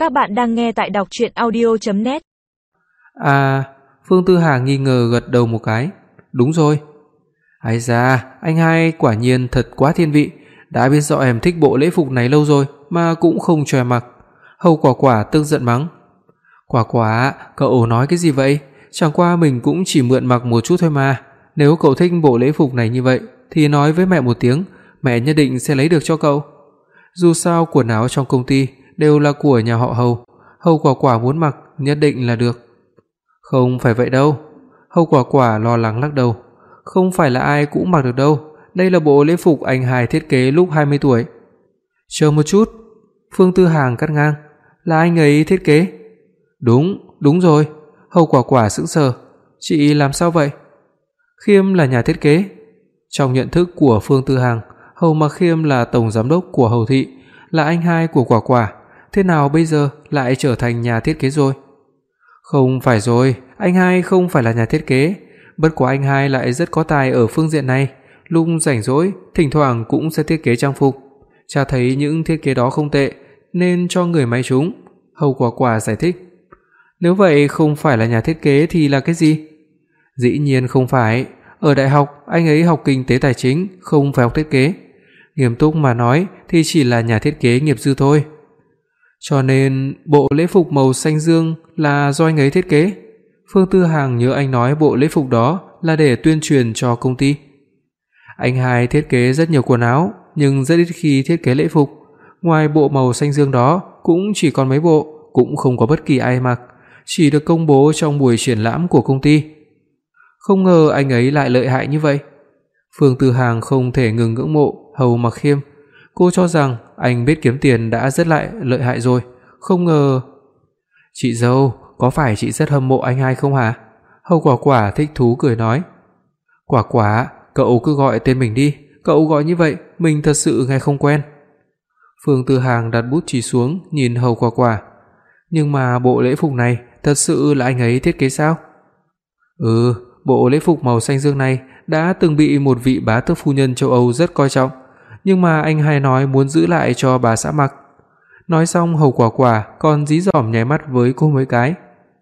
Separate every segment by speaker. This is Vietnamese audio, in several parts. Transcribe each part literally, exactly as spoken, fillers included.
Speaker 1: Các bạn đang nghe tại đọc truyện audio chấm net.
Speaker 2: À, Phương Tư Hà nghi ngờ gật đầu một cái. Đúng rồi. Ái da, anh hai quả nhiên thật quá thiên vị, đã biết rõ em thích bộ lễ phục này lâu rồi mà cũng không cho em mặc. Hầu Quả Quả tức giận mắng. Quả Quả, cậu nói cái gì vậy? Chẳng qua mình cũng chỉ mượn mặc một chút thôi mà. Nếu cậu thích bộ lễ phục này như vậy thì nói với mẹ một tiếng, mẹ nhất định sẽ lấy được cho cậu. Dù sao quần áo trong công ty đều là của nhà họ Hầu, Hầu Quả Quả muốn mặc nhất định là được. Không phải vậy đâu. Hầu Quả Quả lo lắng lắc đầu. Không phải là ai cũng mặc được đâu, đây là bộ lễ phục anh hai thiết kế lúc hai mươi tuổi. Chờ một chút, Phương Tư Hàng cắt ngang, là anh ấy thiết kế? Đúng, đúng rồi. Hầu Quả Quả sững sờ, chị làm sao vậy? Khiêm là nhà thiết kế. Trong nhận thức của Phương Tư Hàng, Hầu Mặc Khiêm là tổng giám đốc của Hầu thị, là anh hai của Quả Quả, thế nào bây giờ lại trở thành nhà thiết kế rồi? Không phải rồi, anh hai không phải là nhà thiết kế, bất quá anh hai lại rất có tài ở phương diện này, lúc rảnh rỗi thỉnh thoảng cũng sẽ thiết kế trang phục. Cha thấy những thiết kế đó không tệ nên cho người may chúng. Hầu Quả Quả giải thích. Nếu vậy không phải là nhà thiết kế thì là cái gì? Dĩ nhiên không phải, ở đại học anh ấy học kinh tế tài chính, không phải học thiết kế. Nghiêm túc mà nói thì chỉ là nhà thiết kế nghiệp dư thôi. Cho nên bộ lễ phục màu xanh dương là do anh ấy thiết kế. Phương Tư Hàng nhớ anh nói bộ lễ phục đó là để tuyên truyền cho công ty. Anh hai thiết kế rất nhiều quần áo, nhưng rất ít khi thiết kế lễ phục. Ngoài bộ màu xanh dương đó cũng chỉ còn mấy bộ, cũng không có bất kỳ ai mặc, chỉ được công bố trong buổi triển lãm của công ty. Không ngờ anh ấy lại lợi hại như vậy. Phương Tư Hàng không thể ngừng ngưỡng mộ Hầu Mặc Khiêm. Cô cho rằng anh biết kiếm tiền đã rất lại lợi hại rồi, không ngờ. Chị dâu, có phải chị rất hâm mộ anh hai không hả? Hầu Quả Quả thích thú cười nói. Quả Quả, cậu cứ gọi tên mình đi, cậu gọi như vậy mình thật sự nghe không quen. Phương Tư Hàng đặt bút chì xuống nhìn Hầu Quả Quả. Nhưng mà bộ lễ phục này thật sự là anh ấy thiết kế sao? Ừ, bộ lễ phục màu xanh dương này đã từng bị một vị bá tước phu nhân châu Âu rất coi trọng, nhưng mà anh hai nói muốn giữ lại cho bà xã mặc. Nói xong Hầu Quả Quả còn dí dỏm nháy mắt với cô mấy cái.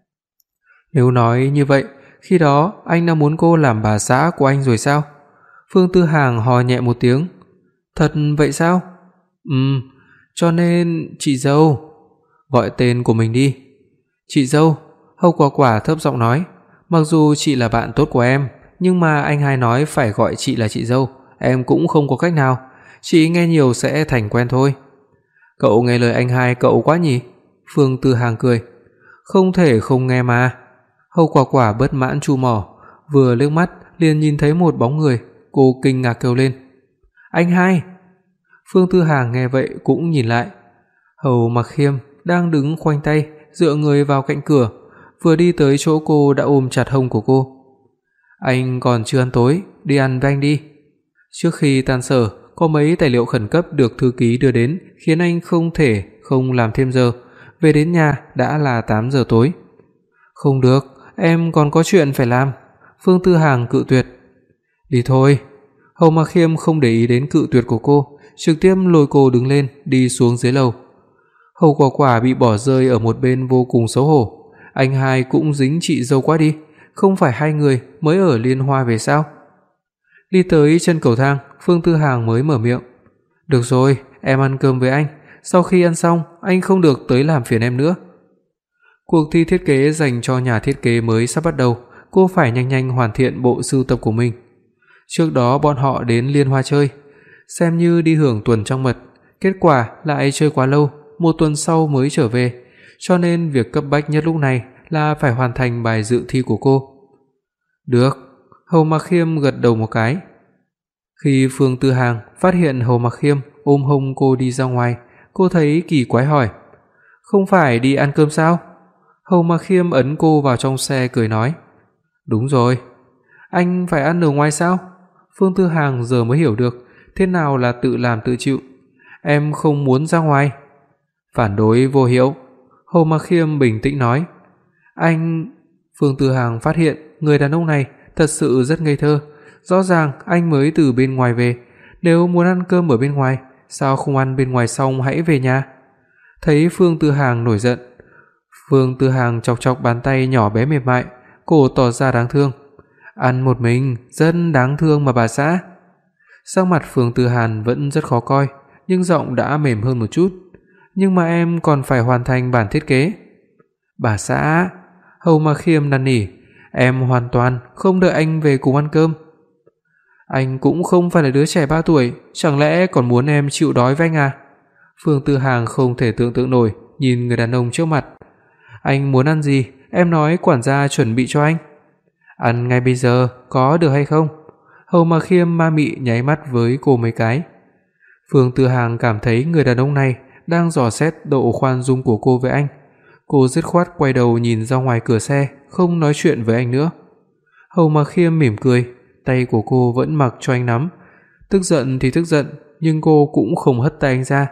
Speaker 2: Nếu nói như vậy, khi đó anh đã muốn cô làm bà xã của anh rồi sao? Phương Tư Hàng hò nhẹ một tiếng. Thật vậy sao? Ừm, cho nên chị dâu, gọi tên của mình đi. Chị dâu, Hầu Quả Quả thấp giọng nói, mặc dù chị là bạn tốt của em, nhưng mà anh hai nói phải gọi chị là chị dâu, em cũng không có cách nào, chị nghe nhiều sẽ thành quen thôi. Cậu nghe lời anh hai cậu quá nhỉ? Phương Tư Hàng cười. Không thể không nghe mà. Hầu Quả Quả bất mãn chu mỏ, vừa liếc mắt liền nhìn thấy một bóng người, cô kinh ngạc kêu lên. Anh hai! Phương Tư Hàng nghe vậy cũng nhìn lại. Hầu Mặc Khiêm đang đứng khoanh tay, dựa người vào cạnh cửa, vừa đi tới chỗ cô đã ôm chặt hông của cô. Anh còn chưa ăn tối, đi ăn với anh đi. Trước khi tan sở, có mấy tài liệu khẩn cấp được thư ký đưa đến khiến anh không thể không làm thêm giờ. Về đến nhà đã là tám giờ tối. Không được, em còn có chuyện phải làm. Phương Tư Hàng cự tuyệt. Đi thôi. Hầu Mặc Khiêm không để ý đến cự tuyệt của cô, trực tiếp lôi cô đứng lên đi xuống dưới lầu. Hầu Quả Quả bị bỏ rơi ở một bên vô cùng xấu hổ. Anh hai cũng dính chị dâu quá đi, không phải hai người mới ở Liên Hoa về sao? Đi tới chân cầu thang, Phương Tư Hàng mới mở miệng. Được rồi, em ăn cơm với anh, sau khi ăn xong anh không được tới làm phiền em nữa. Cuộc thi thiết kế dành cho nhà thiết kế mới sắp bắt đầu, cô phải nhanh nhanh hoàn thiện bộ sưu tập của mình. Trước đó bọn họ đến Liên Hoa chơi, xem như đi hưởng tuần trăng mật, kết quả lại chơi quá lâu, một tuần sau mới trở về, cho nên việc cấp bách nhất lúc này là phải hoàn thành bài dự thi của cô. Được, Hầu Mặc Khiêm gật đầu một cái. Khi Phương Tư Hàng phát hiện Hầu Mặc Khiêm ôm hông cô đi ra ngoài, cô thấy kỳ quái hỏi, không phải đi ăn cơm sao? Hầu Mặc Khiêm ấn cô vào trong xe cười nói, đúng rồi. Anh phải ăn ở ngoài sao? Phương Tư Hàng giờ mới hiểu được thế nào là tự làm tự chịu. Em không muốn ra ngoài. Phản đối vô hiệu. Hầu Mặc Khiêm bình tĩnh nói. Anh... Phương Tư Hàng phát hiện người đàn ông này thật sự rất ngây thơ. Rõ ràng anh mới từ bên ngoài về, nếu muốn ăn cơm ở bên ngoài, sao không ăn bên ngoài xong hãy về nhà? Thấy Phương Tư Hàng nổi giận, Phương Tư Hàng chọc chọc bàn tay nhỏ bé mềm mại, cô tỏ ra đáng thương. Ăn một mình, rất đáng thương mà bà xã. Sắc mặt Phương Tư Hàn vẫn rất khó coi, nhưng giọng đã mềm hơn một chút. Nhưng mà em còn phải hoàn thành bản thiết kế. Bà xã, Hầu Mạc Khiêm năn nỉ, em hoàn toàn không đợi anh về cùng ăn cơm. Anh cũng không phải là đứa trẻ ba tuổi, chẳng lẽ còn muốn em chịu đói với anh à? Phương Tư Hàng không thể tưởng tượng nổi nhìn người đàn ông trước mặt. Anh muốn ăn gì, em nói quản gia chuẩn bị cho anh. Ăn ngay bây giờ, có được hay không? Hầu Mạc Khiêm ma mị nháy mắt với cô mấy cái. Phương Tư Hàng cảm thấy người đàn ông này đang dò xét độ khoan dung của cô với anh. Cô dứt khoát quay đầu nhìn ra ngoài cửa xe, không nói chuyện với anh nữa. Hầu Mạc Khiêm mỉm cười, tay của cô vẫn mặc cho anh nắm. Tức giận thì tức giận, nhưng cô cũng không hất tay anh ra.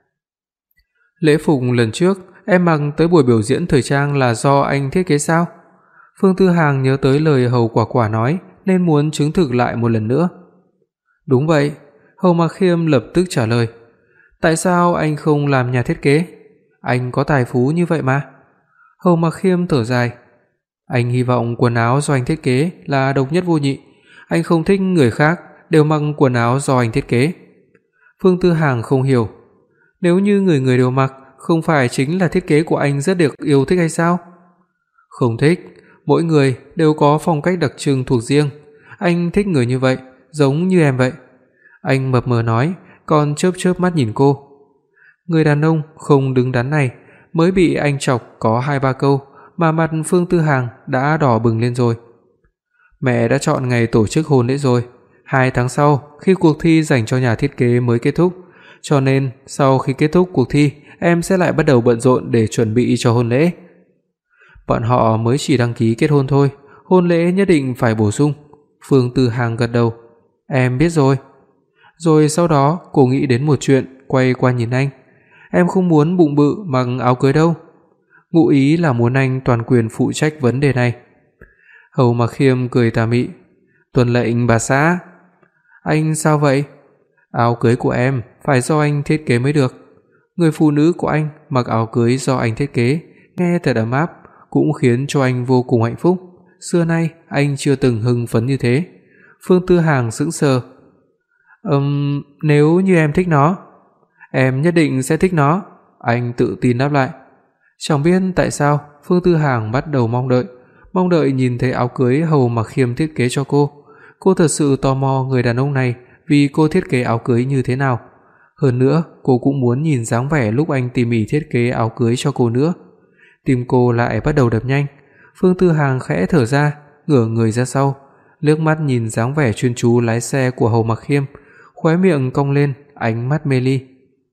Speaker 2: Lễ phục lần trước em mặc tới buổi biểu diễn thời trang là do anh thiết kế sao? Phương Tư Hàng nhớ tới lời Hầu Quả Quả nói nên muốn chứng thực lại một lần nữa. Đúng vậy, Hầu Mạc Khiêm lập tức trả lời. Tại sao anh không làm nhà thiết kế? Anh có tài phú như vậy mà. Hầu Mạc Khiêm thở dài. Anh hy vọng quần áo do anh thiết kế là độc nhất vô nhị. Anh không thích người khác đều mặc quần áo do anh thiết kế. Phương Tư Hàng không hiểu. Nếu như người người đều mặc, không phải chính là thiết kế của anh rất được yêu thích hay sao? Không thích, mỗi người đều có phong cách đặc trưng thuộc riêng. Anh thích người như vậy, giống như em vậy. Anh mập mờ nói, còn chớp chớp mắt nhìn cô. Người đàn ông không đứng đắn này mới bị anh chọc có hai ba câu mà mặt Phương Tư Hàng đã đỏ bừng lên rồi. Mẹ đã chọn ngày tổ chức hôn lễ rồi, hai tháng sau khi cuộc thi dành cho nhà thiết kế mới kết thúc, cho nên sau khi kết thúc cuộc thi, em sẽ lại bắt đầu bận rộn để chuẩn bị cho hôn lễ. Bọn họ mới chỉ đăng ký kết hôn thôi, hôn lễ nhất định phải bổ sung. Phương Tư Hàng gật đầu. Em biết rồi. Rồi sau đó cô nghĩ đến một chuyện, quay qua nhìn anh. Em không muốn bụng bự mặc áo cưới đâu. Ngụ ý là muốn anh toàn quyền phụ trách vấn đề này. Hầu Mạc Khiêm cười tà mị. Tuân lệnh bà xã. Anh sao vậy? Áo cưới của em phải do anh thiết kế mới được. Người phụ nữ của anh mặc áo cưới do anh thiết kế, nghe thật ấm áp, cũng khiến cho anh vô cùng hạnh phúc. Xưa nay anh chưa từng hưng phấn như thế. Phương Tư Hàng sững sờ. Ừm, nếu như em thích nó, em nhất định sẽ thích nó, anh tự tin đáp lại. Chẳng biết tại sao Phương Tư Hàng bắt đầu mong đợi, mong đợi nhìn thấy áo cưới Hầu Mạc Khiêm thiết kế cho cô. Cô thật sự tò mò người đàn ông này vì cô thiết kế áo cưới như thế nào. Hơn nữa, cô cũng muốn nhìn dáng vẻ lúc anh tỉ mỉ thiết kế áo cưới cho cô nữa. Tim cô lại bắt đầu đập nhanh. Phương Tư Hàng khẽ thở ra, ngửa người ra sau, liếc mắt nhìn dáng vẻ chuyên chú lái xe của Hầu Mạc Khiêm, khóe miệng cong lên, ánh mắt mê ly.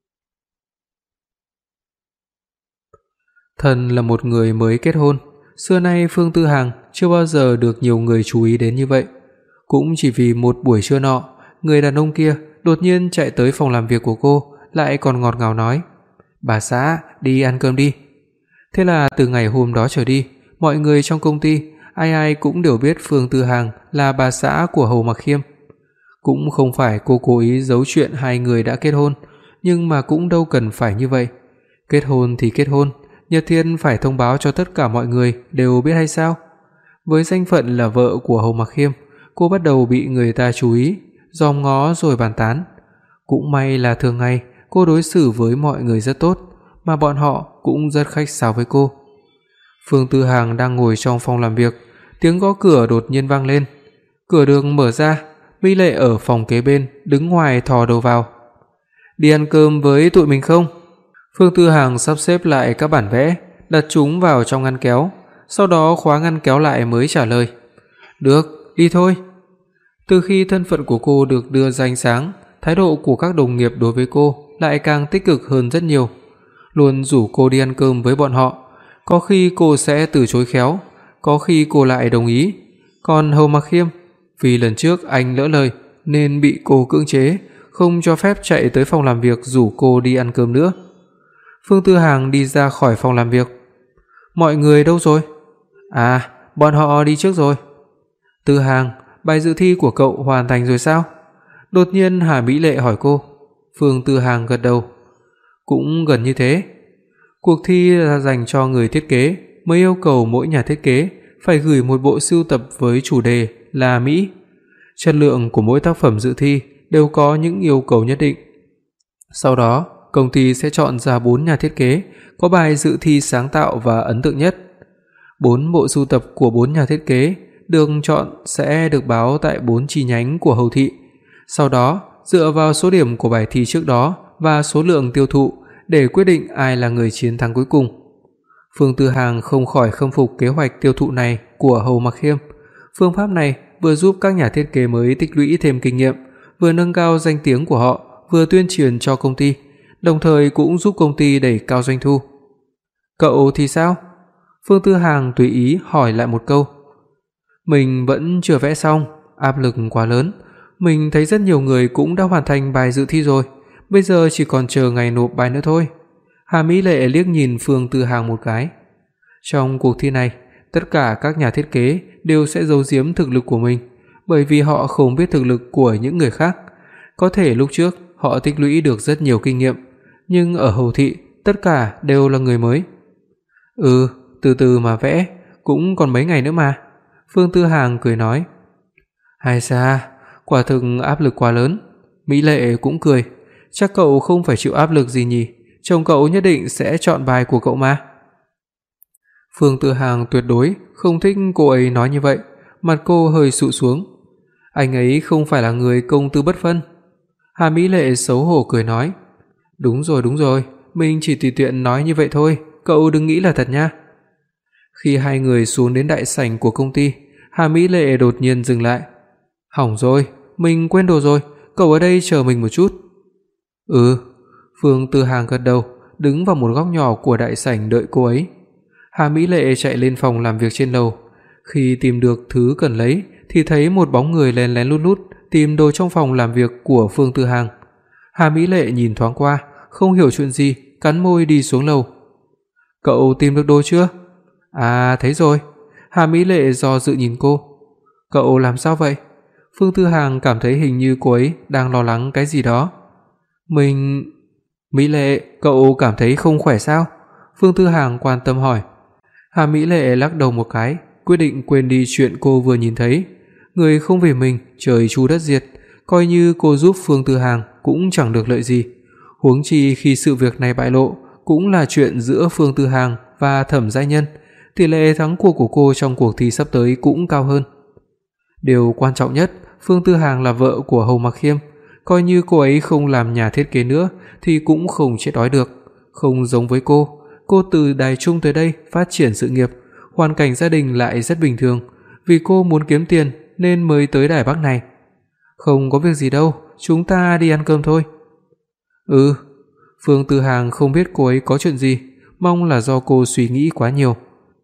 Speaker 2: Thần là một người mới kết hôn, xưa nay Phương Tư Hàng chưa bao giờ được nhiều người chú ý đến như vậy. Cũng chỉ vì một buổi trưa nọ, người đàn ông kia đột nhiên chạy tới phòng làm việc của cô, lại còn ngọt ngào nói: "Bà xã, đi ăn cơm đi." Thế là từ ngày hôm đó trở đi, mọi người trong công ty ai ai cũng đều biết Phương Tư Hàng là bà xã của Hầu Mạc Khiêm. Cũng không phải cô cố ý giấu chuyện hai người đã kết hôn, nhưng mà cũng đâu cần phải như vậy. Kết hôn thì kết hôn, Nhật Thiên phải thông báo cho tất cả mọi người đều biết hay sao? Với danh phận là vợ của Hầu Mạc Khiêm, cô bắt đầu bị người ta chú ý, dòm ngó rồi bàn tán. Cũng may là thường ngày cô đối xử với mọi người rất tốt, mà bọn họ cũng rất khách sáo với cô. Phương Tư Hàng đang ngồi trong phòng làm việc, tiếng gõ cửa đột nhiên vang lên. Cửa được mở ra, Mỹ Lệ ở phòng kế bên đứng ngoài thò đầu vào. "Đi ăn cơm với tụi mình không?" Phương Tư Hàng sắp xếp lại các bản vẽ, đặt chúng vào trong ngăn kéo, sau đó khóa ngăn kéo lại mới trả lời. "Được, đi thôi." Từ khi thân phận của cô được đưa ra ánh sáng, thái độ của các đồng nghiệp đối với cô lại càng tích cực hơn rất nhiều, luôn rủ cô đi ăn cơm với bọn họ. Có khi cô sẽ từ chối khéo, có khi cô lại đồng ý. Còn Hầu Mạc Khiêm, vì lần trước anh lỡ lời nên bị cô cưỡng chế, không cho phép chạy tới phòng làm việc rủ cô đi ăn cơm nữa. Phương Tư Hàng đi ra khỏi phòng làm việc. "Mọi người đâu rồi?" "À, bọn họ đi trước rồi." "Tư Hàng, bài dự thi của cậu hoàn thành rồi sao?" Đột nhiên Hà Mỹ Lệ hỏi cô. Phương Tư Hàng gật đầu. "Cũng gần như thế." Cuộc thi là dành cho người thiết kế, mới yêu cầu mỗi nhà thiết kế phải gửi một bộ sưu tập với chủ đề là Mỹ. Chất lượng của mỗi tác phẩm dự thi đều có những yêu cầu nhất định. Sau đó, công ty sẽ chọn ra bốn nhà thiết kế có bài dự thi sáng tạo và ấn tượng nhất. Bốn bộ sưu tập của bốn nhà thiết kế được chọn sẽ được báo tại bốn chi nhánh của Hầu Thị. Sau đó, dựa vào số điểm của bài thi trước đó và số lượng tiêu thụ để quyết định ai là người chiến thắng cuối cùng. Phương Tư Hàng không khỏi khâm phục kế hoạch tiêu thụ này của Hầu Mặc Khiêm. Phương pháp này vừa giúp các nhà thiết kế mới tích lũy thêm kinh nghiệm, vừa nâng cao danh tiếng của họ, vừa tuyên truyền cho công ty, đồng thời cũng giúp công ty đẩy cao doanh thu. Cậu thì sao? Phương Tư Hàng tùy ý hỏi lại một câu. Mình vẫn chưa vẽ xong, áp lực quá lớn. Mình thấy rất nhiều người cũng đã hoàn thành bài dự thi rồi, bây giờ chỉ còn chờ ngày nộp bài nữa thôi. Hà Mỹ Lệ liếc nhìn Phương Tư Hàng một cái. Trong cuộc thi này, tất cả các nhà thiết kế đều sẽ giấu giếm thực lực của mình, bởi vì họ không biết thực lực của những người khác. Có thể lúc trước họ tích lũy được rất nhiều kinh nghiệm, nhưng ở Hầu Thị tất cả đều là người mới. Ừ, từ từ mà vẽ, cũng còn mấy ngày nữa mà. Phương Tư Hàng cười nói. Hay xa, quả thực áp lực quá lớn. Mỹ Lệ cũng cười. Chắc cậu không phải chịu áp lực gì nhỉ, chồng cậu nhất định sẽ chọn bài của cậu mà. Phương Tư Hàng tuyệt đối không thích cô ấy nói như vậy, mặt cô hơi sụ xuống. Anh ấy không phải là người công tư bất phân. Hà Mỹ Lệ xấu hổ cười nói. Đúng rồi, đúng rồi, mình chỉ tùy tiện nói như vậy thôi, cậu đừng nghĩ là thật nha. Khi hai người xuống đến đại sảnh của công ty, Hà Mỹ Lệ đột nhiên dừng lại. Hỏng rồi, mình quên đồ rồi, cậu ở đây chờ mình một chút. Ừ, Phương Tư Hàng gật đầu, đứng vào một góc nhỏ của đại sảnh đợi cô ấy. Hà Mỹ Lệ chạy lên phòng làm việc trên lầu. Khi tìm được thứ cần lấy thì thấy một bóng người lén lén lút lút tìm đồ trong phòng làm việc của Phương Tư Hàng. Hà Mỹ Lệ nhìn thoáng qua, không hiểu chuyện gì, cắn môi đi xuống lầu. Cậu tìm được đồ chưa? À, thấy rồi. Hà Mỹ Lệ do dự nhìn cô. Cậu làm sao vậy? Phương Tư Hàng cảm thấy hình như cô ấy đang lo lắng cái gì đó. Mình... Mỹ Lệ, cậu cảm thấy không khỏe sao? Phương Tư Hàng quan tâm hỏi. Hà Mỹ Lệ lắc đầu một cái, quyết định quên đi chuyện cô vừa nhìn thấy. Người không vì mình, trời chu đất diệt, coi như cô giúp Phương Tư Hàng cũng chẳng được lợi gì. Huống chi khi sự việc này bại lộ, cũng là chuyện giữa Phương Tư Hàng và Thẩm Giai Nhân, tỷ lệ thắng cuộc của cô trong cuộc thi sắp tới cũng cao hơn. Điều quan trọng nhất, Phương Tư Hàng là vợ của Hầu Mặc Khiêm, coi như cô ấy không làm nhà thiết kế nữa thì cũng không chết đói được. Không giống với cô, cô từ Đài Trung tới đây phát triển sự nghiệp, hoàn cảnh gia đình lại rất bình thường, vì cô muốn kiếm tiền nên mới tới Đài Bắc này. Không có việc gì đâu, chúng ta đi ăn cơm thôi. Ừ, Phương Tư Hàng không biết cô ấy có chuyện gì, mong là do cô suy nghĩ quá nhiều.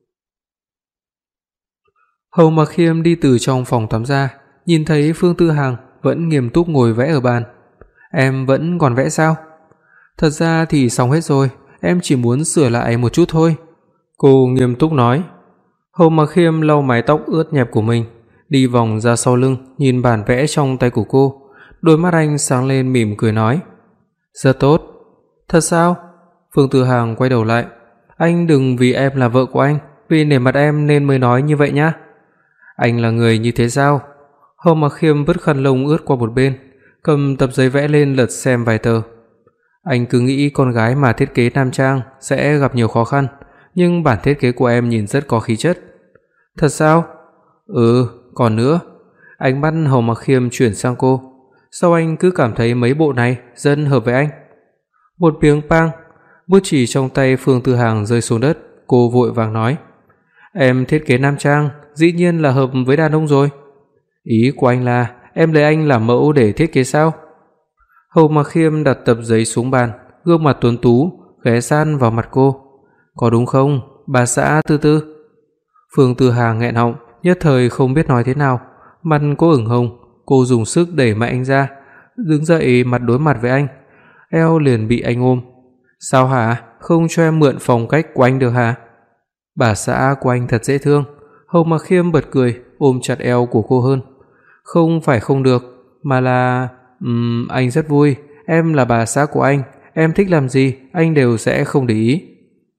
Speaker 2: Hầu Mặc Khiêm đi từ trong phòng tắm ra, nhìn thấy Phương Tư Hàng vẫn nghiêm túc ngồi vẽ ở bàn. Em vẫn còn vẽ sao? Thật ra thì xong hết rồi, em chỉ muốn sửa lại một chút thôi. Cô nghiêm túc nói. Hầu Mặc Khiêm lau mái tóc ướt nhẹp của mình, đi vòng ra sau lưng nhìn bản vẽ trong tay của cô. Đôi mắt anh sáng lên mỉm cười nói. Rất tốt. Thật sao? Phương Tư Hàng quay đầu lại. Anh đừng vì em là vợ của anh, vì nể mặt em nên mới nói như vậy nhá. Anh là người như thế sao? Hầu Mặc Khiêm vứt khăn lông ướt qua một bên, cầm tập giấy vẽ lên lật xem vài tờ. Anh cứ nghĩ con gái mà thiết kế nam trang sẽ gặp nhiều khó khăn, nhưng bản thiết kế của em nhìn rất có khí chất. Thật sao? Ừ, còn nữa. Ánh mắt Hầu Mặc Khiêm chuyển sang cô. Sao anh cứ cảm thấy mấy bộ này rất hợp với anh? Một tiếng pang, bút chì trong tay Phương Tư Hàng rơi xuống đất, cô vội vàng nói. Em thiết kế nam trang, dĩ nhiên là hợp với đàn ông rồi. Ý của anh là em lấy anh làm mẫu để thiết kế sao? Hầu Mặc Khiêm đặt tập giấy xuống bàn, gương mặt tuấn tú ghé sát vào mặt cô. Có đúng không, bà xã Tư Tư? Phương Tư Hàng nghẹn họng, nhất thời không biết nói thế nào, mặt cô ửng hồng. Cô dùng sức đẩy mạnh anh ra, đứng dậy mặt đối mặt với anh, eo liền bị anh ôm. Sao hả, không cho em mượn phong cách của anh được hả? Bà xã của anh thật dễ thương. Hầu Mặc Khiêm bật cười, ôm chặt eo của cô hơn. Không phải không được, mà là... Ừm, anh rất vui, em là bà xã của anh, em thích làm gì anh đều sẽ không để ý.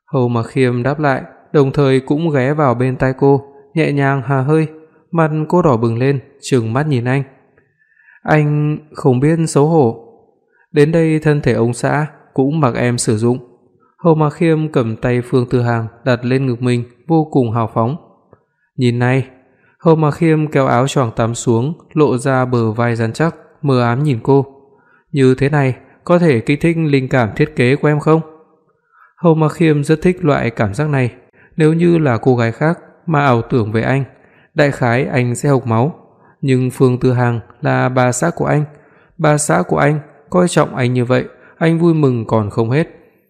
Speaker 2: Hầu Mặc Khiêm đáp lại, đồng thời cũng ghé vào bên tai cô, nhẹ nhàng hà hơi. Mặt cô đỏ bừng lên, trừng mắt nhìn anh. Anh không biết xấu hổ. Đến đây thân thể ông xã cũng mặc em sử dụng. Hầu Mặc Khiêm cầm tay Phương Tư Hàng đặt lên ngực mình, vô cùng hào phóng. Nhìn này. Hầu Mặc Khiêm kéo áo choàng tắm xuống, lộ ra bờ vai rắn chắc, mờ ám nhìn cô. Như thế này có thể kích thích linh cảm thiết kế của em không? Hầu Mặc Khiêm rất thích loại cảm giác này. Nếu như là cô gái khác mà ảo tưởng về anh, đại khái anh sẽ hộc máu. Nhưng Phương Tư Hàng là bà xã của anh. Bà xã của anh coi trọng anh như vậy, anh vui mừng còn không hết.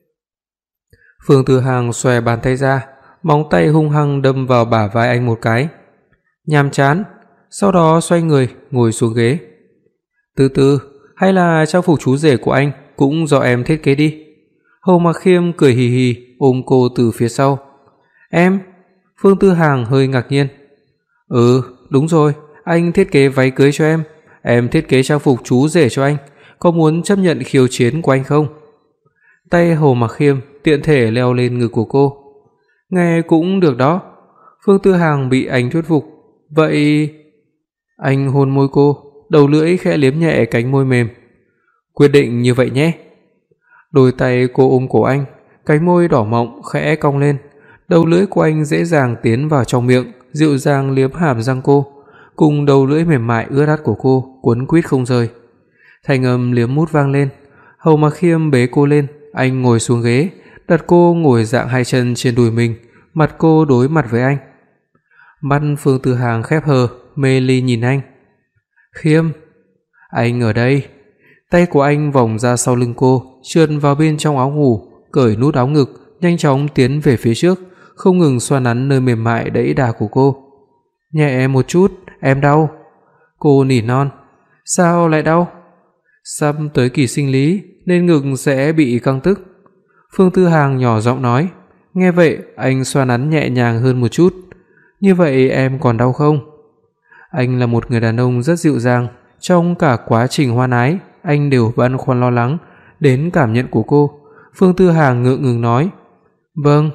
Speaker 2: Phương Tư Hàng xòe bàn tay ra, móng tay hung hăng đâm vào bả vai anh một cái. Nhàm chán. Sau đó xoay người ngồi xuống ghế. Từ từ, hay là trang phục chú rể của anh cũng do em thiết kế đi. Hầu Mặc Khiêm cười hì hì ôm cô từ phía sau. Em? Phương Tư Hàng hơi ngạc nhiên. Ừ, đúng rồi, anh thiết kế váy cưới cho em, em thiết kế trang phục chú rể cho anh, có muốn chấp nhận khiêu chiến của anh không? Tay Hầu Mặc Khiêm tiện thể leo lên ngực của cô. Nghe cũng được đó. Phương Tư Hàng bị anh thuyết phục. Vậy... Anh hôn môi cô, đầu lưỡi khẽ liếm nhẹ cánh môi mềm. Quyết định như vậy nhé. Đôi tay cô ôm cổ anh, cánh môi đỏ mọng khẽ cong lên, đầu lưỡi của anh dễ dàng tiến vào trong miệng, dịu dàng liếm hàm răng cô, cùng đầu lưỡi mềm mại ướt át của cô cuốn quýt không rời. Thanh âm liếm mút vang lên. Hầu Mặc Khiêm bế cô lên, anh ngồi xuống ghế, đặt cô ngồi dạng hai chân trên đùi mình, mặt cô đối mặt với anh. Mắt Phương Tư Hàng khép hờ, mê ly nhìn anh. Khiêm, anh ở đây. Tay của anh vòng ra sau lưng cô, trượt vào bên trong áo ngủ, cởi nút áo ngực, nhanh chóng tiến về phía trước, không ngừng xoa nắn nơi mềm mại đẫy đà của cô. Nhẹ một chút, em đau. Cô nỉ non. Sao lại đau? Sắp tới kỳ sinh lý nên ngực sẽ bị căng tức. Phương Tư Hàng nhỏ giọng nói. Nghe vậy anh xoa nắn nhẹ nhàng hơn một chút. Như vậy em còn đau không? Anh là một người đàn ông rất dịu dàng, trong cả quá trình hoan ái anh đều băn khoăn lo lắng đến cảm nhận của cô. Phương Tư Hàng ngượng ngùng nói. Vâng.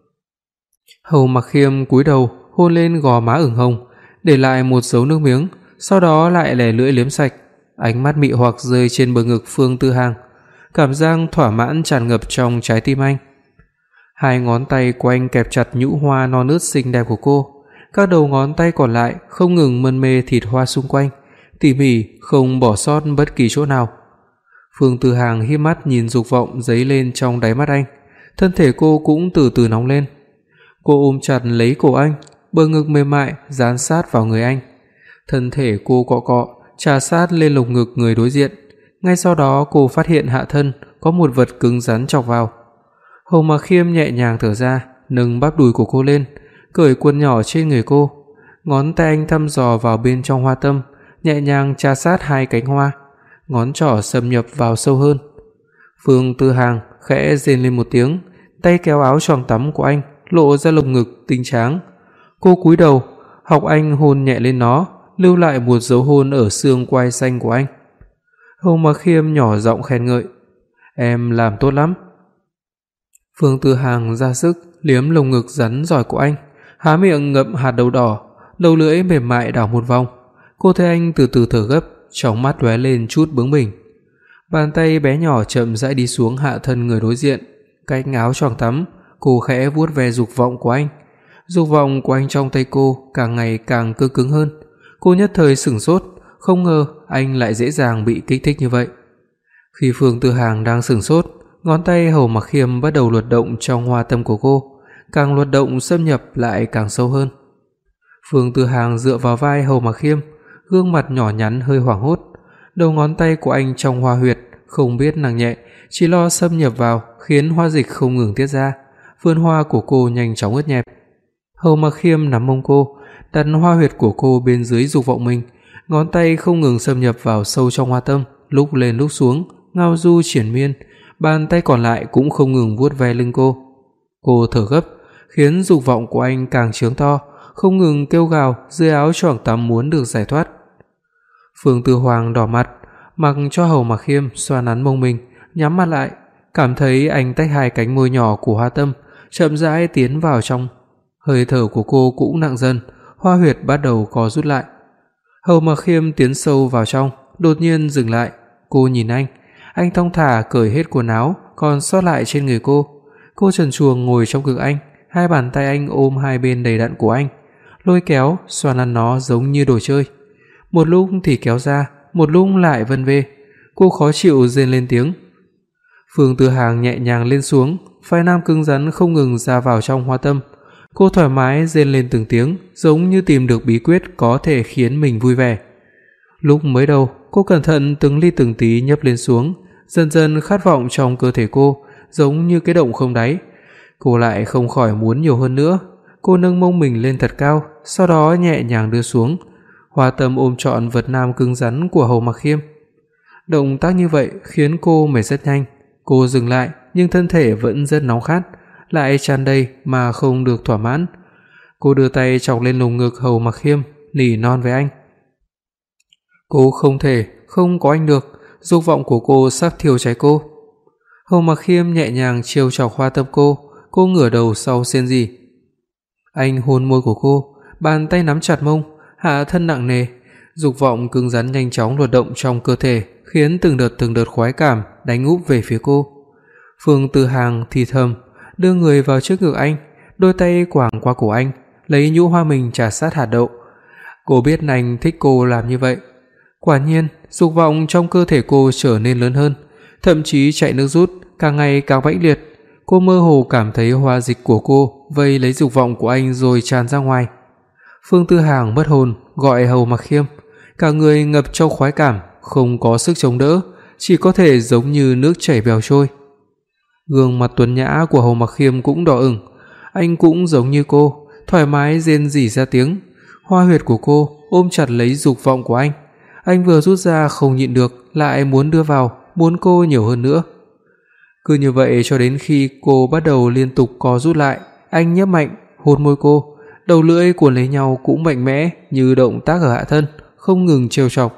Speaker 2: Hầu Mặc Khiêm cúi đầu hôn lên gò má ửng hồng, để lại một dấu nước miếng, sau đó lại lẻ lưỡi liếm sạch. Ánh mắt mị hoặc rơi trên bờ ngực Phương Tư Hàng, cảm giác thỏa mãn tràn ngập trong trái tim anh. Hai ngón tay của anh kẹp chặt nhũ hoa non nớt xinh đẹp của cô, các đầu ngón tay còn lại không ngừng mân mê thịt hoa xung quanh, tỉ mỉ không bỏ sót bất kỳ chỗ nào. Phương Tư Hàng híp mắt nhìn dục vọng dấy lên trong đáy mắt anh, thân thể cô cũng từ từ nóng lên. Cô ôm chặt lấy cổ anh, bờ ngực mềm mại dán sát vào người anh. Thân thể cô cọ cọ trà sát lên lồng ngực người đối diện. Ngay sau đó cô phát hiện hạ thân có một vật cứng rắn chọc vào. Hầu Mặc Khiêm nhẹ nhàng thở ra, nâng bắp đùi của cô lên, cởi quần nhỏ trên người cô. Ngón tay anh thăm dò vào bên trong hoa tâm, nhẹ nhàng trà sát hai cánh hoa, ngón trỏ xâm nhập vào sâu hơn. Phương Tư Hàng khẽ rên lên một tiếng, tay kéo áo choàng tắm của anh, lộ ra lồng ngực tinh tráng. Cô cúi đầu, học anh hôn nhẹ lên nó, lưu lại một dấu hôn ở xương quai xanh của anh. Hầu Mặc Khiêm nhỏ giọng khen ngợi. Em làm tốt lắm. Phương Tư Hàng ra sức liếm lồng ngực rắn giỏi của anh, há miệng ngậm hạt đậu đỏ, đầu lưỡi mềm mại đảo một vòng. Cô thấy anh từ từ thở gấp, trong mắt lóe lên chút bướng bỉnh. Bàn tay bé nhỏ chậm rãi đi xuống hạ thân người đối diện, cách áo choàng tắm, cô khẽ vuốt ve dục vọng của anh. Dục vọng của anh trong tay cô càng ngày càng cứng cứng hơn. Cô nhất thời sửng sốt, không ngờ anh lại dễ dàng bị kích thích như vậy. Khi Phương Tư Hàng đang sửng sốt, ngón tay Hầu Mặc Khiêm bắt đầu luột động trong hoa tâm của cô, càng luột động xâm nhập lại càng sâu hơn. Phương Tư Hàng dựa vào vai Hầu Mặc Khiêm, gương mặt nhỏ nhắn hơi hoảng hốt. Đầu ngón tay của anh trong hoa huyệt không biết nặng nhẹ, chỉ lo xâm nhập vào khiến hoa dịch không ngừng tiết ra. Vườn hoa của cô nhanh chóng ướt nhẹp. Hầu Mặc Khiêm nắm mông cô, đặt hoa huyệt của cô bên dưới dục vọng mình, ngón tay không ngừng xâm nhập vào sâu trong hoa tâm, lúc lên lúc xuống, ngao du triển miên, bàn tay còn lại cũng không ngừng vuốt ve lưng cô. Cô thở gấp, khiến dục vọng của anh càng trướng to, không ngừng kêu gào dưới áo choàng tắm muốn được giải thoát. Phương Tư Hoàng đỏ mặt, mặc cho Hầu Mặc Khiêm xoa nắn mông mình, nhắm mắt lại, cảm thấy anh tách hai cánh môi nhỏ của hoa tâm, chậm rãi tiến vào trong. Hơi thở của cô cũng nặng dần, hoa huyệt bắt đầu co rút lại. Hầu Mặc Khiêm tiến sâu vào trong, đột nhiên dừng lại. Cô nhìn anh, anh thong thả cởi hết quần áo còn sót lại trên người cô. Cô trần truồng ngồi trong ngực anh, hai bàn tay anh ôm hai bên đầy đặn của anh, lôi kéo, xoa nắn nó giống như đồ chơi. Một lúc thì kéo ra, một lúc lại vân vê. Cô khó chịu rên lên tiếng. Phương Tư Hàng nhẹ nhàng lên xuống, vai nam cứng rắn không ngừng ra vào trong hoa tâm. Cô thoải mái rên lên từng tiếng, giống như tìm được bí quyết có thể khiến mình vui vẻ. Lúc mới đầu, cô cẩn thận từng ly từng tí nhấp lên xuống, dần dần khát vọng trong cơ thể cô giống như cái động không đáy. Cô lại không khỏi muốn nhiều hơn nữa. Cô nâng mông mình lên thật cao, sau đó nhẹ nhàng đưa xuống. Hoa tâm ôm trọn vật nam cứng rắn của Hầu Mặc Khiêm. Động tác như vậy khiến cô mệt rất nhanh. Cô dừng lại, nhưng thân thể vẫn rất nóng khát, lại tràn đầy mà không được thỏa mãn. Cô đưa tay chọc lên lồng ngực Hầu Mặc Khiêm, nỉ non với anh. Cô không thể không có anh được, dục vọng của cô sắp thiêu cháy cô. Hầu Mặc Khiêm nhẹ nhàng trêu chọc hoa tâm cô, cô ngửa đầu sau rên rỉ. Anh hôn môi của cô, bàn tay nắm chặt mông, hạ thân nặng nề, dục vọng cứng rắn nhanh chóng luồn động trong cơ thể, khiến từng đợt từng đợt khoái cảm đánh úp về phía cô. Phương Tư Hàng thì thầm, đưa người vào trước ngực anh, đôi tay quàng qua cổ anh, lấy nhũ hoa mình trà sát hạt đậu. Cô biết anh thích cô làm như vậy. Quả nhiên, dục vọng trong cơ thể cô trở nên lớn hơn, thậm chí chạy nước rút, càng ngày càng mãnh liệt. Cô mơ hồ cảm thấy hoa dịch của cô vây lấy dục vọng của anh rồi tràn ra ngoài. Phương Tư Hàng mất hồn, gọi Hầu Mặc Khiêm, cả người ngập trong khoái cảm, không có sức chống đỡ, chỉ có thể giống như nước chảy bèo trôi. Gương mặt tuấn nhã của Hầu Mặc Khiêm cũng đỏ ửng, anh cũng giống như cô, thoải mái rên rỉ ra tiếng. Hoa huyệt của cô ôm chặt lấy dục vọng của anh. Anh vừa rút ra không nhịn được, lại muốn đưa vào, muốn cô nhiều hơn nữa. Cứ như vậy cho đến khi cô bắt đầu liên tục co rút lại, anh nhấp mạnh hôn môi cô, đầu lưỡi cuốn lấy nhau cũng mạnh mẽ như động tác ở hạ thân, không ngừng trêu chọc.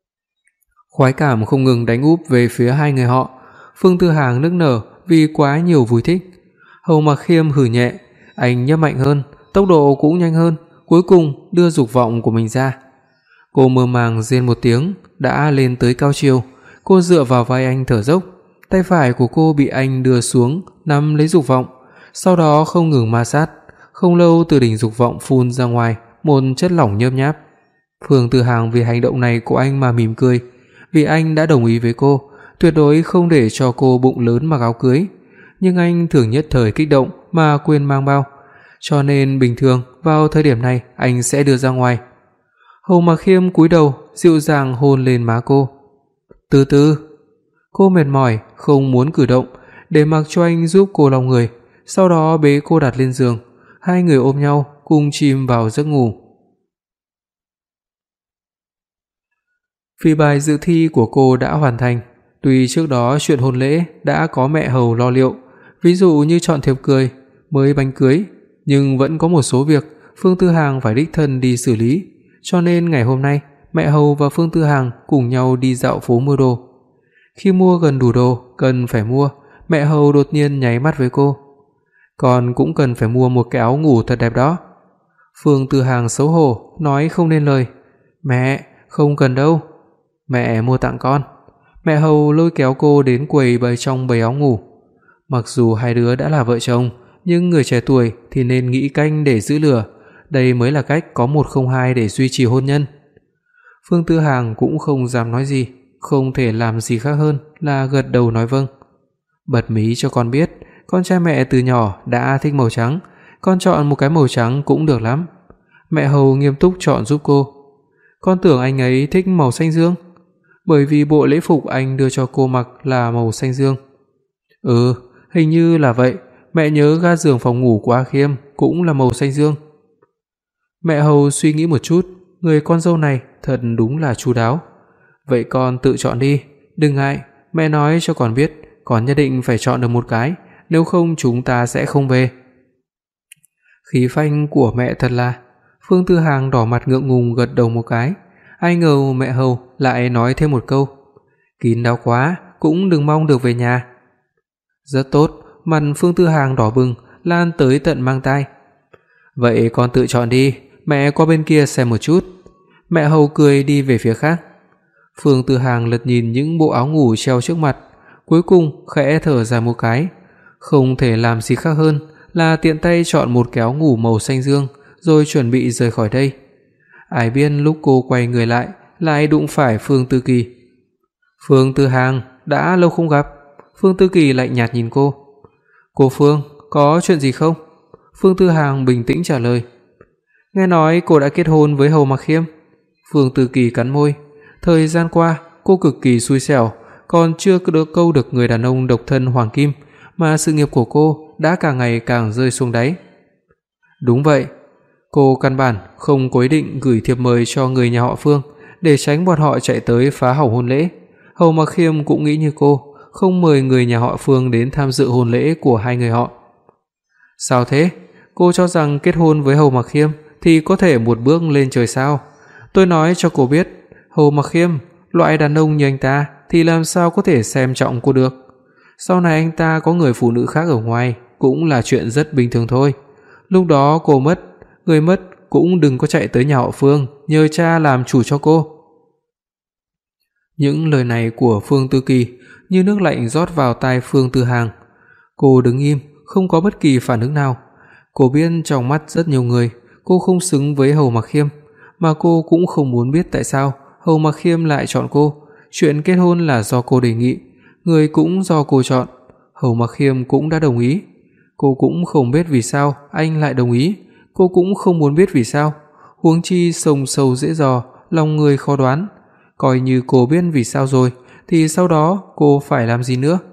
Speaker 2: Khoái cảm không ngừng đánh úp về phía hai người họ. Phương Tư Hàng nức nở vì quá nhiều vui thích. Hầu Mặc Khiêm hừ nhẹ, anh nhấp mạnh hơn, tốc độ cũng nhanh hơn, cuối cùng đưa dục vọng của mình ra. Cô mơ màng rên một tiếng, đã lên tới cao chiều. Cô dựa vào vai anh thở dốc, tay phải của cô bị anh đưa xuống nắm lấy dục vọng, sau đó không ngừng ma sát. Không lâu từ đỉnh dục vọng phun ra ngoài một chất lỏng nhớp nháp. Phương Tư Hàng vì hành động này của anh mà mỉm cười, vì anh đã đồng ý với cô, tuyệt đối không để cho cô bụng lớn mặc áo cưới. Nhưng anh thường nhất thời kích động mà quên mang bao, cho nên bình thường vào thời điểm này anh sẽ đưa ra ngoài. Hầu Mặc Khiêm cúi đầu, dịu dàng hôn lên má cô. Từ từ. Cô mệt mỏi, không muốn cử động, để mặc cho anh giúp cô lòng người, sau đó bế cô đặt lên giường, hai người ôm nhau cùng chìm vào giấc ngủ. Phi bài dự thi của cô đã hoàn thành. Tuy trước đó chuyện hôn lễ đã có mẹ hầu lo liệu, ví dụ như chọn thiệp cười, mới bánh cưới, nhưng vẫn có một số việc Phương Tư Hàng phải đích thân đi xử lý, cho nên ngày hôm nay mẹ hầu và Phương Tư Hàng cùng nhau đi dạo phố mua đồ. Khi mua gần đủ đồ cần phải mua, mẹ hầu đột nhiên nháy mắt với cô. Con cũng cần phải mua một cái áo ngủ thật đẹp đó. Phương Tư Hàng xấu hổ nói không nên lời. Mẹ, không cần đâu. Mẹ mua tặng con. Mẹ hầu lôi kéo cô đến quầy bày trong bầy áo ngủ. Mặc dù hai đứa đã là vợ chồng, nhưng người trẻ tuổi thì nên nghĩ canh để giữ lửa, đây mới là cách có một không hai để duy trì hôn nhân. Phương Tư Hàng cũng không dám nói gì, không thể làm gì khác hơn là gật đầu nói vâng. Bật mí cho con biết, con trai mẹ từ nhỏ đã thích màu trắng, con chọn một cái màu trắng cũng được lắm. Mẹ hầu nghiêm túc chọn giúp cô. Con tưởng anh ấy thích màu xanh dương, bởi vì bộ lễ phục anh đưa cho cô mặc là màu xanh dương. Ừ, hình như là vậy, mẹ nhớ ga giường phòng ngủ của A Khiêm cũng là màu xanh dương. Mẹ hầu suy nghĩ một chút, người con dâu này thật đúng là chu đáo. Vậy con tự chọn đi, đừng ngại, mẹ nói cho con biết, con nhất định phải chọn được một cái, nếu không chúng ta sẽ không về. Khí phanh của mẹ thật là. Phương Tư Hàng đỏ mặt ngượng ngùng gật đầu một cái. Ai ngờ mẹ hầu lại nói thêm một câu, kín đáo quá, cũng đừng mong được về nhà. Rất tốt, mặt Phương Tư Hàng đỏ bừng, lan tới tận mang tai. "Vậy con tự chọn đi, mẹ qua bên kia xem một chút." Mẹ hầu cười đi về phía khác. Phương Tư Hàng lật nhìn những bộ áo ngủ treo trước mặt, cuối cùng khẽ thở dài một cái, không thể làm gì khác hơn là tiện tay chọn một cái áo ngủ màu xanh dương rồi chuẩn bị rời khỏi đây. Ai biết lúc cô quay người lại lại đụng phải Phương Tư Kỳ. "Phương Tư Hàng, đã lâu không gặp." Phương Tư Kỳ lạnh nhạt nhìn cô. "Cô Phương, có chuyện gì không?" Phương Tư Hàng bình tĩnh trả lời. "Nghe nói cô đã kết hôn với Hầu Mặc Khiêm." Phương Tư Kỳ cắn môi. Thời gian qua, cô cực kỳ xui xẻo, còn chưa được câu được người đàn ông độc thân hoàng kim, mà sự nghiệp của cô đã càng ngày càng rơi xuống đáy. Đúng vậy, cô căn bản không có ý định gửi thiệp mời cho người nhà họ Phương để tránh bọn họ chạy tới phá hỏng hôn lễ. Hầu Mặc Khiêm cũng nghĩ như cô, không mời người nhà họ Phương đến tham dự hôn lễ của hai người họ. Sao thế? Cô cho rằng kết hôn với Hầu Mặc Khiêm thì có thể một bước lên trời sao? Tôi nói cho cô biết, Hầu Mặc Khiêm, loại đàn ông như anh ta thì làm sao có thể xem trọng cô được. Sau này anh ta có người phụ nữ khác ở ngoài cũng là chuyện rất bình thường thôi. Lúc đó cô mất, người mất cũng đừng có chạy tới nhà họ Phương nhờ cha làm chủ cho cô. Những lời này của Phương Tư Kỳ như nước lạnh rót vào tai Phương Tư Hàng. Cô đứng im, không có bất kỳ phản ứng nào. Cô biết trong mắt rất nhiều người, cô không xứng với Hầu Mặc Khiêm, mà cô cũng không muốn biết tại sao Hầu Mặc Khiêm lại chọn cô. Chuyện kết hôn là do cô đề nghị, người cũng do cô chọn. Hầu Mặc Khiêm cũng đã đồng ý. Cô cũng không biết vì sao anh lại đồng ý, cô cũng không muốn biết vì sao. Huống chi sông sâu dễ dò, lòng người khó đoán. Coi như cô biết vì sao rồi, thì sau đó cô phải làm gì nữa?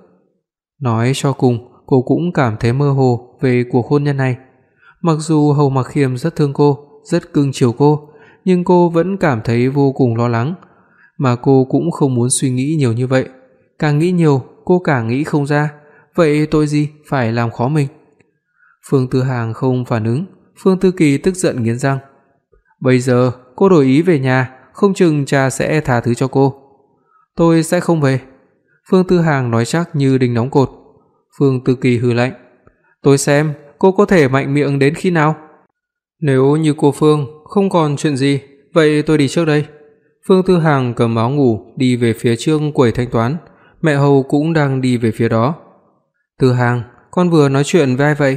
Speaker 2: Nói cho cùng, cô cũng cảm thấy mơ hồ về cuộc hôn nhân này. Mặc dù Hầu Mặc Khiêm rất thương cô, rất cưng chiều cô, nhưng cô vẫn cảm thấy vô cùng lo lắng. Mà cô cũng không muốn suy nghĩ nhiều như vậy. Càng nghĩ nhiều, cô càng nghĩ không ra. Vậy tội gì phải làm khó mình? Phương Tư Hàng không phản ứng. Phương Tư Kỳ tức giận nghiến răng. Bây giờ cô đổi ý về nhà, không chừng cha sẽ tha thứ cho cô. Tôi sẽ không về. Phương Tư Hàng nói chắc như đinh đóng cột. Phương Tư Kỳ hừ lạnh. Tôi xem cô có thể mạnh miệng đến khi nào. Nếu như cô Phương không còn chuyện gì, vậy tôi đi trước đây. Phương Tư Hàng cầm áo ngủ đi về phía trước quầy thanh toán. Mẹ Hầu cũng đang đi về phía đó. Tư Hàng, con vừa nói chuyện với ai vậy?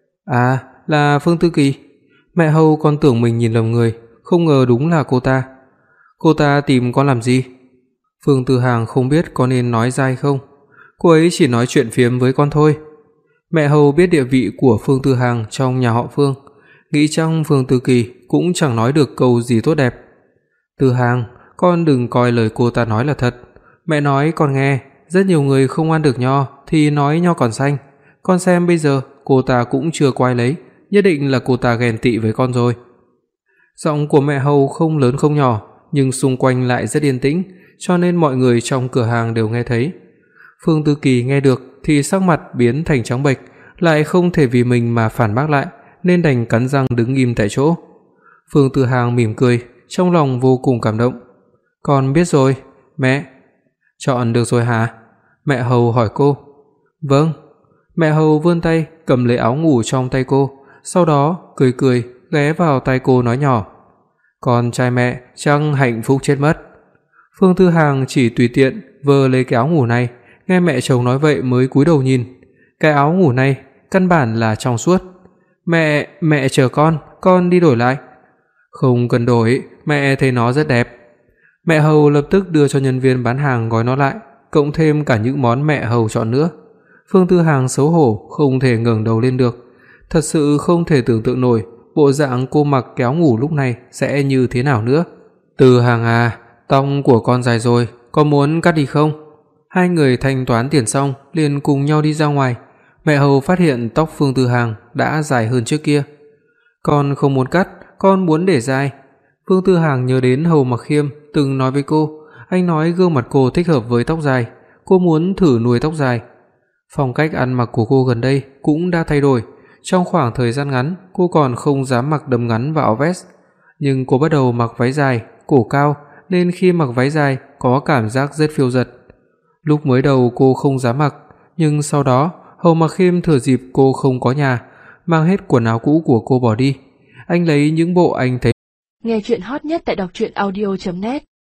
Speaker 2: À, là Phương Tư Kỳ. Mẹ Hầu còn tưởng mình nhìn lầm người, không ngờ đúng là cô ta. Cô ta tìm con làm gì? Phương Tư Hàng không biết có nên nói ra hay không. Cô ấy chỉ nói chuyện phiếm với con thôi. Mẹ Hầu biết địa vị của Phương Tư Hàng trong nhà họ Phương, nghĩ trong Phương Tư Kỳ cũng chẳng nói được câu gì tốt đẹp. Tư Hàng, con đừng coi lời cô ta nói là thật. Mẹ nói con nghe, rất nhiều người không ăn được nho thì nói nho còn xanh. Con xem bây giờ cô ta cũng chưa quay lấy, nhất định là cô ta ghen tị với con rồi. Giọng của mẹ Hầu không lớn không nhỏ, nhưng xung quanh lại rất yên tĩnh, cho nên mọi người trong cửa hàng đều nghe thấy. Phương Tư Kỳ nghe được thì sắc mặt biến thành trắng bệch, lại không thể vì mình mà phản bác lại, nên đành cắn răng đứng im tại chỗ. Phương Tư Hàng mỉm cười, trong lòng vô cùng cảm động. Con biết rồi, mẹ. Chọn được rồi hả? Mẹ Hầu hỏi cô. Vâng. Mẹ Hầu vươn tay cầm lấy áo ngủ trong tay cô, sau đó cười cười ghé vào tai cô nói nhỏ. Con trai mẹ chắc hạnh phúc chết mất. Phương Tư Hàng chỉ tùy tiện vơ lấy cái áo ngủ này, nghe mẹ chồng nói vậy mới cúi đầu nhìn. Cái áo ngủ này căn bản là trong suốt. Mẹ, mẹ chờ con, con đi đổi lại. Không cần đổi, mẹ thấy nó rất đẹp. Mẹ Hầu lập tức đưa cho nhân viên bán hàng gói nó lại, cộng thêm cả những món mẹ Hầu chọn nữa. Phương Tư Hàng xấu hổ không thể ngẩng đầu lên được, thật sự không thể tưởng tượng nổi bộ dạng cô mặc cái áo ngủ lúc này sẽ như thế nào nữa. Tư Hàng à, tóc của con dài rồi, con muốn cắt đi không? Hai người thanh toán tiền xong liền cùng nhau đi ra ngoài. Mẹ Hầu phát hiện tóc Phương Tư Hàng đã dài hơn trước kia. Con không muốn cắt, con muốn để dài. Phương Tư Hàng nhớ đến Hầu Mặc Khiêm từng nói với cô, anh nói gương mặt cô thích hợp với tóc dài, cô muốn thử nuôi tóc dài. Phong cách ăn mặc của cô gần đây cũng đã thay đổi, trong khoảng thời gian ngắn cô còn không dám mặc đầm ngắn và áo vest, nhưng cô bắt đầu mặc váy dài, cổ cao nên khi mặc váy dài có cảm giác rất phiêu dật. Lúc mới đầu cô không dám mặc, nhưng sau đó Hầu Mặc Khiêm thừa dịp cô không có nhà, mang hết quần áo cũ của cô bỏ đi. Anh lấy những bộ anh thấy.
Speaker 1: Nghe truyện hot nhất tại đọc truyện audio chấm net